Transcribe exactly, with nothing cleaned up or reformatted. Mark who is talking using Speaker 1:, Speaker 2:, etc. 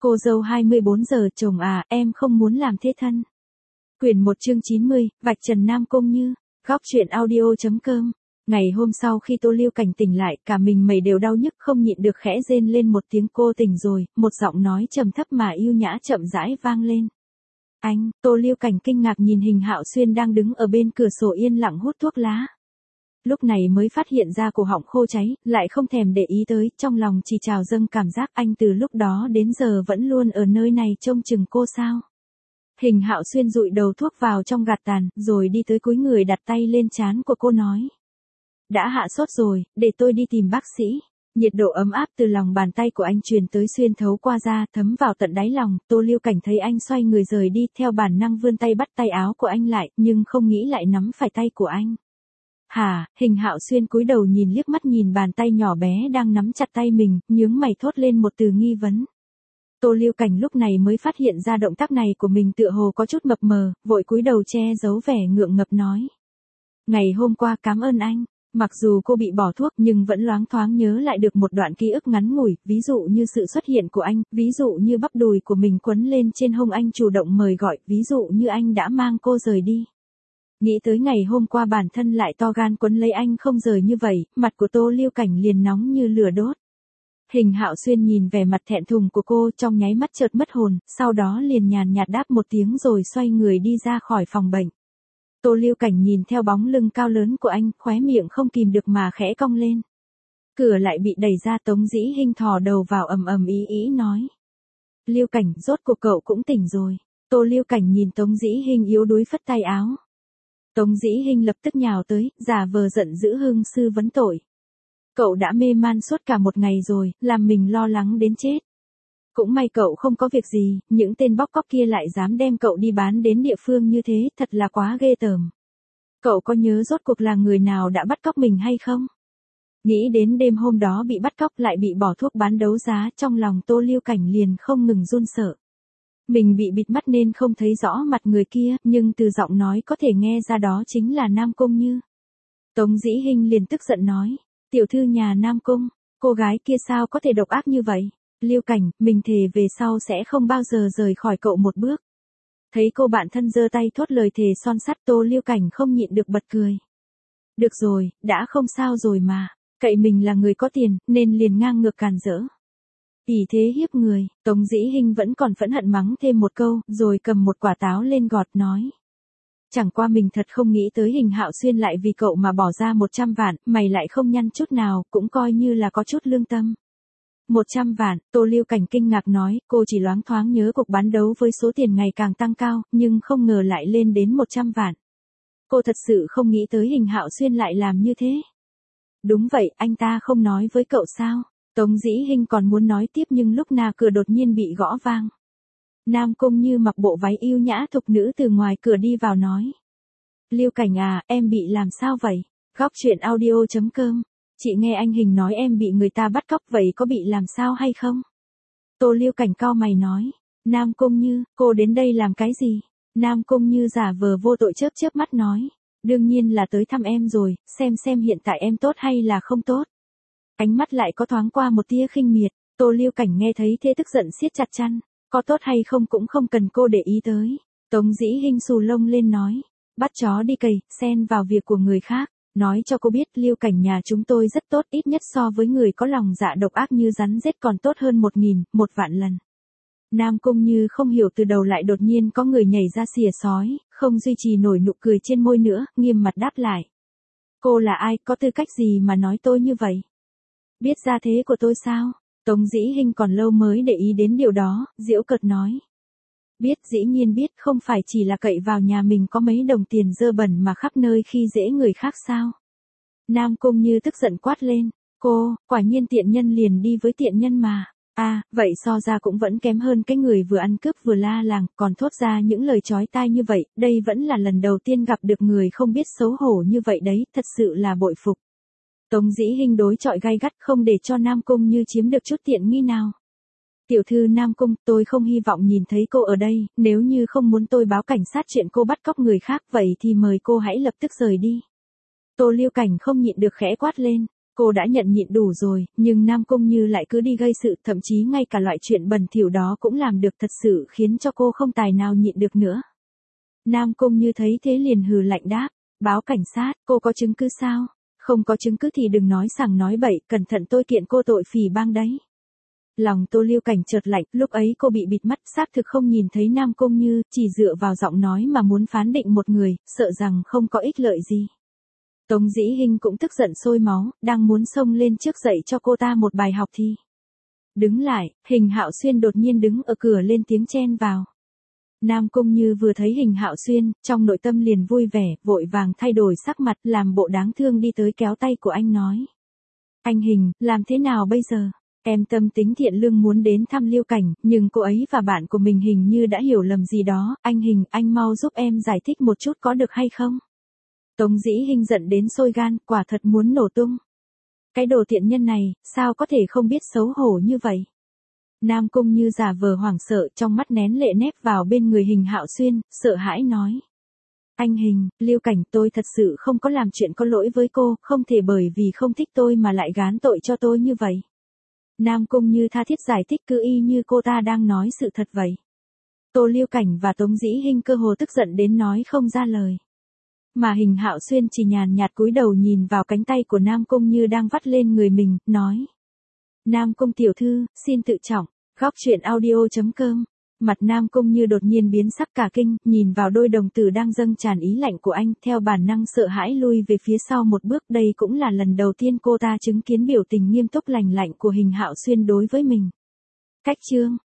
Speaker 1: Cô dâu hai mươi bốn giờ, chồng à, em không muốn làm thế thân. Quyển một chương chín mươi, vạch trần Nam Cung Như, góc truyện audio.com. Ngày hôm sau khi Tô Lưu Cảnh tỉnh lại, cả mình mẩy đều đau nhức, không nhịn được khẽ rên lên một tiếng. Cô tỉnh rồi, một giọng nói trầm thấp mà yêu nhã chậm rãi vang lên. Anh, Tô Lưu Cảnh kinh ngạc nhìn Hình Hạo Xuyên đang đứng ở bên cửa sổ yên lặng hút thuốc lá. Lúc này mới phát hiện ra cổ họng khô cháy, lại không thèm để ý tới, trong lòng chỉ trào dâng cảm giác anh từ lúc đó đến giờ vẫn luôn ở nơi này trông chừng cô sao. Hình Hạo Xuyên dụi đầu thuốc vào trong gạt tàn, rồi đi tới cúi người đặt tay lên trán của cô nói. Đã hạ sốt rồi, để tôi đi tìm bác sĩ. Nhiệt độ ấm áp từ lòng bàn tay của anh truyền tới xuyên thấu qua da, thấm vào tận đáy lòng. Tô Lưu Cảnh thấy anh xoay người rời đi, theo bản năng vươn tay bắt tay áo của anh lại, nhưng không nghĩ lại nắm phải tay của anh. Hả? Hình Hạo Xuyên cúi đầu nhìn liếc mắt nhìn bàn tay nhỏ bé đang nắm chặt tay mình, nhướng mày thốt lên một từ nghi vấn. Tô Lưu Cảnh lúc này mới phát hiện ra động tác này của mình tựa hồ có chút mập mờ, vội cúi đầu che giấu vẻ ngượng ngập nói. Ngày hôm qua cảm ơn anh. Mặc dù cô bị bỏ thuốc nhưng vẫn loáng thoáng nhớ lại được một đoạn ký ức ngắn ngủi, ví dụ như sự xuất hiện của anh, ví dụ như bắp đùi của mình quấn lên trên hông anh chủ động mời gọi, ví dụ như anh đã mang cô rời đi. Nghĩ tới ngày hôm qua bản thân lại to gan quấn lấy anh không rời như vậy, mặt của Tô Lưu Cảnh liền nóng như lửa đốt. Hình Hạo Xuyên nhìn vẻ mặt thẹn thùng của cô trong nháy mắt chợt mất hồn, sau đó liền nhàn nhạt đáp một tiếng rồi xoay người đi ra khỏi phòng bệnh. Tô Lưu Cảnh nhìn theo bóng lưng cao lớn của anh, khóe miệng không kìm được mà khẽ cong lên. Cửa lại bị đẩy ra, Tống Dĩ Hinh thò đầu vào ầm ầm ý ý nói. Lưu Cảnh, rốt cuộc cậu cũng tỉnh rồi. Tô Lưu Cảnh nhìn Tống Dĩ Hinh yếu đuối phất tay áo. Tống Dĩ Hinh lập tức nhào tới, giả vờ giận dữ hương sư vấn tội. Cậu đã mê man suốt cả một ngày rồi, làm mình lo lắng đến chết. Cũng may cậu không có việc gì, những tên bóc cóc kia lại dám đem cậu đi bán đến địa phương như thế, thật là quá ghê tởm. Cậu có nhớ rốt cuộc là người nào đã bắt cóc mình hay không? Nghĩ đến đêm hôm đó bị bắt cóc lại bị bỏ thuốc bán đấu giá, trong lòng Tô Lưu Cảnh liền không ngừng run sợ. Mình bị bịt mắt nên không thấy rõ mặt người kia, nhưng từ giọng nói có thể nghe ra đó chính là Nam Cung Như. Tống Dĩ Hinh liền tức giận nói, tiểu thư nhà Nam Cung, cô gái kia sao có thể độc ác như vậy? Lưu Cảnh, mình thề về sau sẽ không bao giờ rời khỏi cậu một bước. Thấy cô bạn thân giơ tay thốt lời thề son sắt, Tô Lưu Cảnh không nhịn được bật cười. Được rồi, đã không sao rồi mà, cậy mình là người có tiền, nên liền ngang ngược càn rỡ. ỷ thế hiếp người, Tống Dĩ Hinh vẫn còn phẫn hận mắng thêm một câu, rồi cầm một quả táo lên gọt nói. Chẳng qua mình thật không nghĩ tới Hình Hạo Xuyên lại vì cậu mà bỏ ra một trăm vạn, mày lại không nhăn chút nào, cũng coi như là có chút lương tâm. Một trăm vạn, Tô Lưu Cảnh kinh ngạc nói, cô chỉ loáng thoáng nhớ cuộc bán đấu với số tiền ngày càng tăng cao, nhưng không ngờ lại lên đến một trăm vạn. Cô thật sự không nghĩ tới Hình Hạo Xuyên lại làm như thế. Đúng vậy, anh ta không nói với cậu sao? Tống Dĩ Hinh còn muốn nói tiếp nhưng lúc nào cửa đột nhiên bị gõ vang. Nam Cung Như mặc bộ váy yêu nhã thục nữ từ ngoài cửa đi vào nói. Lưu Cảnh à, em bị làm sao vậy? Góc truyện audio.com. Chị nghe anh Hình nói em bị người ta bắt cóc, vậy có bị làm sao hay không? Tô Lưu Cảnh cau mày nói. Nam Cung Như, cô đến đây làm cái gì? Nam Cung Như giả vờ vô tội chớp chớp mắt nói. Đương nhiên là tới thăm em rồi, xem xem hiện tại em tốt hay là không tốt. Ánh mắt lại có thoáng qua một tia khinh miệt. Tô Lưu Cảnh nghe thấy thế tức giận siết chặt chăn. Có tốt hay không cũng không cần cô để ý tới. Tống Dĩ Hinh xù lông lên nói. Bắt chó đi cày, xen vào việc của người khác. Nói cho cô biết Lưu Cảnh nhà chúng tôi rất tốt, ít nhất so với người có lòng dạ độc ác như rắn rết còn tốt hơn một nghìn, một vạn lần. Nam Cung Như không hiểu từ đầu lại đột nhiên có người nhảy ra xìa sói, không duy trì nổi nụ cười trên môi nữa, nghiêm mặt đáp lại. Cô là ai, có tư cách gì mà nói tôi như vậy? Biết ra thế của tôi sao? Tống Dĩ Hinh còn lâu mới để ý đến điều đó, giễu cợt nói. Biết, dĩ nhiên biết, không phải chỉ là cậy vào nhà mình có mấy đồng tiền dơ bẩn mà khắp nơi khi dễ người khác sao? Nam Cung Như tức giận quát lên, cô, quả nhiên tiện nhân liền đi với tiện nhân mà. À, vậy so ra cũng vẫn kém hơn cái người vừa ăn cướp vừa la làng, còn thốt ra những lời chói tai như vậy, đây vẫn là lần đầu tiên gặp được người không biết xấu hổ như vậy đấy, thật sự là bội phục. Tống Dĩ Hinh đối chọi gay gắt không để cho Nam Cung Như chiếm được chút tiện nghi nào. Tiểu thư Nam Cung, tôi không hy vọng nhìn thấy cô ở đây, nếu như không muốn tôi báo cảnh sát chuyện cô bắt cóc người khác vậy thì mời cô hãy lập tức rời đi. Tô Lưu Cảnh không nhịn được khẽ quát lên, Cô đã nhận nhịn đủ rồi, nhưng Nam Cung Như lại cứ đi gây sự, thậm chí ngay cả loại chuyện bẩn thỉu đó cũng làm được, thật sự khiến cho cô không tài nào nhịn được nữa. Nam Cung Như thấy thế liền hừ lạnh đáp, báo cảnh sát, cô có chứng cứ sao? Không có chứng cứ thì đừng nói sằng nói bậy, cẩn thận tôi kiện cô tội phỉ bang đấy. Lòng Tô Lưu Cảnh chợt lạnh, lúc ấy cô bị bịt mắt, xác thực không nhìn thấy Nam Cung Như, chỉ dựa vào giọng nói mà muốn phán định một người, sợ rằng không có ích lợi gì. Tống Dĩ Hinh cũng tức giận sôi máu, đang muốn xông lên trước dạy cho cô ta một bài học thì. Đứng lại, Hình Hạo Xuyên đột nhiên đứng ở cửa lên tiếng chen vào. Nam Cung Như vừa thấy Hình Hạo Xuyên, trong nội tâm liền vui vẻ, vội vàng thay đổi sắc mặt, làm bộ đáng thương đi tới kéo tay của anh nói. Anh Hình, làm thế nào bây giờ? Em tâm tính thiện lương muốn đến thăm Lưu Cảnh, nhưng cô ấy và bạn của mình hình như đã hiểu lầm gì đó, anh Hình, anh mau giúp em giải thích một chút có được hay không? Tống Dĩ Hinh giận đến sôi gan, quả thật muốn nổ tung. Cái đồ tiện nhân này, sao có thể không biết xấu hổ như vậy? Nam Cung Như giả vờ hoảng sợ, trong mắt nén lệ nép vào bên người Hình Hạo Xuyên, sợ hãi nói. Anh Hình, Lưu Cảnh, tôi thật sự không có làm chuyện có lỗi với cô, không thể bởi vì không thích tôi mà lại gán tội cho tôi như vậy. Nam Cung Như tha thiết giải thích cứ y như cô ta đang nói sự thật vậy. Tô Lưu Cảnh và Tống Dĩ Hinh cơ hồ tức giận đến nói không ra lời. Mà Hình Hạo Xuyên chỉ nhàn nhạt cúi đầu nhìn vào cánh tay của Nam Cung Như đang vắt lên người mình, nói. Nam Cung tiểu thư, xin tự trọng, góc truyện audio chấm com. Mặt Nam Cung Như đột nhiên biến sắc cả kinh, nhìn vào đôi đồng tử đang dâng tràn ý lạnh của anh, theo bản năng sợ hãi lui về phía sau một bước, đây cũng là lần đầu tiên cô ta chứng kiến biểu tình nghiêm túc lành lạnh của Hình Hạo Xuyên đối với mình. Cách chương